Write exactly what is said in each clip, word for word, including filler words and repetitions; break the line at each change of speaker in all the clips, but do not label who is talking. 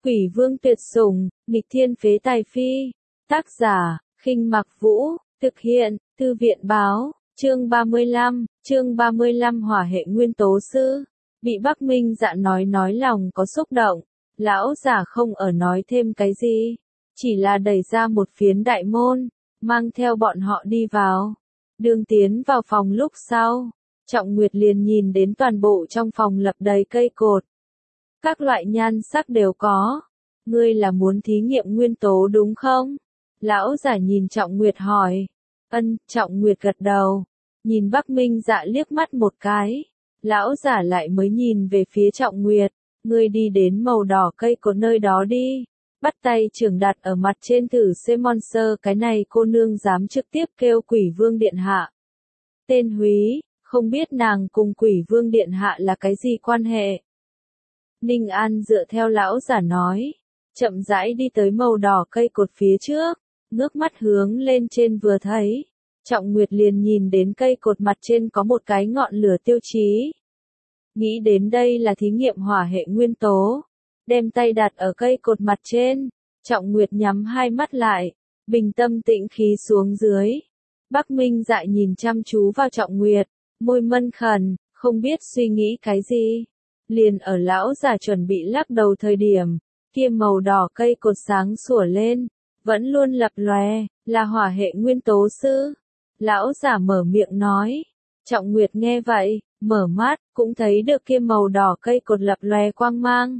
Quỷ vương tuyệt sủng, nghịch thiên phế tài phi. Tác giả, Khinh Mặc Vũ, thực hiện, Thư viện báo, chương ba mươi lăm, chương ba mươi lăm hỏa hệ nguyên tố sư. Bị Bắc Minh Dạ nói nói lòng có xúc động, lão giả không ở nói thêm cái gì, chỉ là đẩy ra một phiến đại môn, mang theo bọn họ đi vào. Đường tiến vào phòng lúc sau, Trọng Nguyệt liền nhìn đến toàn bộ trong phòng lập đầy cây cột. Các loại nhan sắc đều có. Ngươi là muốn thí nghiệm nguyên tố đúng không? Lão giả nhìn Trọng Nguyệt hỏi. Ân, Trọng Nguyệt gật đầu. Nhìn Bắc Minh Dạ liếc mắt một cái. Lão giả lại mới nhìn về phía Trọng Nguyệt. Ngươi đi đến màu đỏ cây cột nơi đó đi. Bắt tay trưởng đặt ở mặt trên thử xem monster cái này cô nương dám trực tiếp kêu Quỷ Vương Điện Hạ. Tên Húy, không biết nàng cùng Quỷ Vương Điện Hạ là cái gì quan hệ. Ninh An dựa theo lão giả nói, chậm rãi đi tới màu đỏ cây cột phía trước, ngước mắt hướng lên trên vừa thấy. Trọng Nguyệt liền nhìn đến cây cột mặt trên có một cái ngọn lửa tiêu chí. Nghĩ đến đây là thí nghiệm hỏa hệ nguyên tố. Đem tay đặt ở cây cột mặt trên, Trọng Nguyệt nhắm hai mắt lại, bình tâm tĩnh khí xuống dưới. Bắc Minh Dạ nhìn chăm chú vào Trọng Nguyệt, môi mân khẩn, không biết suy nghĩ cái gì. Liền ở lão giả chuẩn bị lắc đầu thời điểm, kia màu đỏ cây cột sáng sủa lên, vẫn luôn lập lòe, là hỏa hệ nguyên tố sư. Lão giả mở miệng nói. Trọng Nguyệt nghe vậy, mở mắt, cũng thấy được kia màu đỏ cây cột lập lòe quang mang.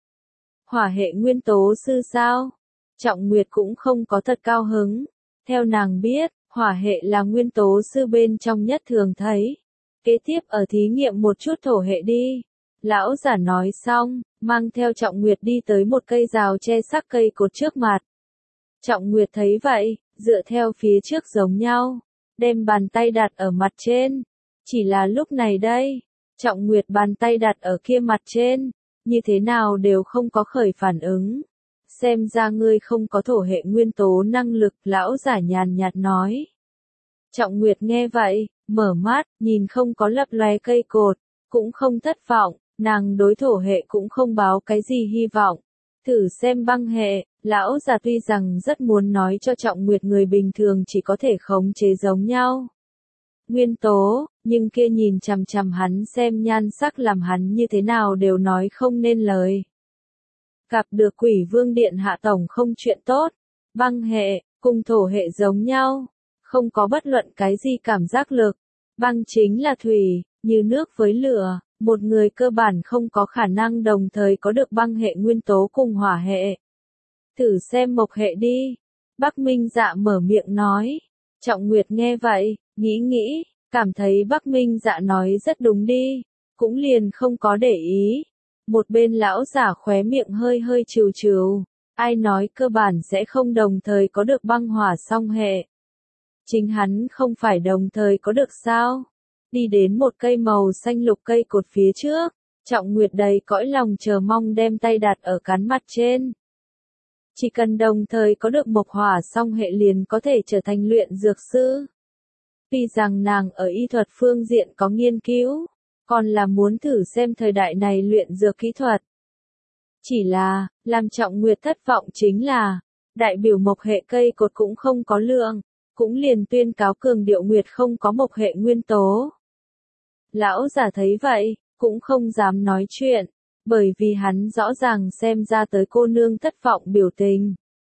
Hỏa hệ nguyên tố sư sao? Trọng Nguyệt cũng không có thật cao hứng. Theo nàng biết, hỏa hệ là nguyên tố sư bên trong nhất thường thấy. Kế tiếp ở thí nghiệm một chút thổ hệ đi. Lão giả nói xong, mang theo Trọng Nguyệt đi tới một cây rào che sắc cây cột trước mặt. Trọng Nguyệt thấy vậy, dựa theo phía trước giống nhau, đem bàn tay đặt ở mặt trên. Chỉ là lúc này đây, Trọng Nguyệt bàn tay đặt ở kia mặt trên, như thế nào đều không có khởi phản ứng. Xem ra ngươi không có thổ hệ nguyên tố năng lực, lão giả nhàn nhạt nói. Trọng Nguyệt nghe vậy, mở mắt, nhìn không có lập lòe cây cột, cũng không thất vọng, nàng đối thổ hệ cũng không báo cái gì hy vọng. Thử xem băng hệ, lão giả tuy rằng rất muốn nói cho Trọng Nguyệt người bình thường chỉ có thể khống chế giống nhau nguyên tố, nhưng kia nhìn chằm chằm hắn xem nhan sắc làm hắn như thế nào đều nói không nên lời. Gặp được Quỷ Vương Điện Hạ tổng không chuyện tốt, băng hệ, cùng thổ hệ giống nhau, không có bất luận cái gì cảm giác lực. Băng chính là thủy, như nước với lửa, một người cơ bản không có khả năng đồng thời có được băng hệ nguyên tố cùng hỏa hệ. Thử xem mộc hệ đi. Bắc Minh Dạ mở miệng nói. Trọng Nguyệt nghe vậy, nghĩ nghĩ, cảm thấy Bắc Minh Dạ nói rất đúng đi, cũng liền không có để ý. Một bên lão giả khóe miệng hơi hơi trừ trừ, ai nói cơ bản sẽ không đồng thời có được băng hỏa song hệ. Chính hắn không phải đồng thời có được sao? Đi đến một cây màu xanh lục cây cột phía trước, Trọng Nguyệt đầy cõi lòng chờ mong đem tay đặt ở cán mặt trên. Chỉ cần đồng thời có được mộc hỏa song hệ liền có thể trở thành luyện dược sư. Tuy rằng nàng ở y thuật phương diện có nghiên cứu, còn là muốn thử xem thời đại này luyện dược kỹ thuật. Chỉ là, làm Trọng Nguyệt thất vọng chính là, đại biểu mộc hệ cây cột cũng không có lượng, cũng liền tuyên cáo cường điệu Nguyệt không có mộc hệ nguyên tố. Lão giả thấy vậy, cũng không dám nói chuyện, bởi vì hắn rõ ràng xem ra tới cô nương thất vọng biểu tình.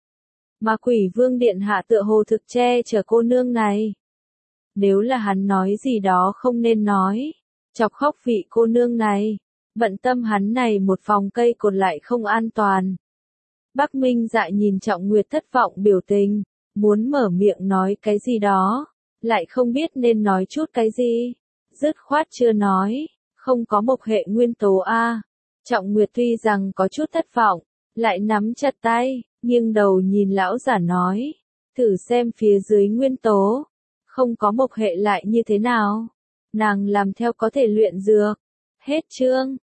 Mà Quỷ Vương Điện Hạ tựa hồ thực che chở cô nương này. Nếu là hắn nói gì đó không nên nói, chọc khóc vị cô nương này, bận tâm hắn này một vòng cây cột lại không an toàn. Bắc Minh Dạ nhìn Trọng Nguyệt thất vọng biểu tình, muốn mở miệng nói cái gì đó, lại không biết nên nói chút cái gì, dứt khoát chưa nói, không có mộc hệ nguyên tố a. Trọng Nguyệt tuy rằng có chút thất vọng, lại nắm chặt tay, nghiêng đầu nhìn lão giả nói, thử xem phía dưới nguyên tố, không có mộc hệ lại như thế nào, nàng làm theo có thể luyện dược. Hết chương.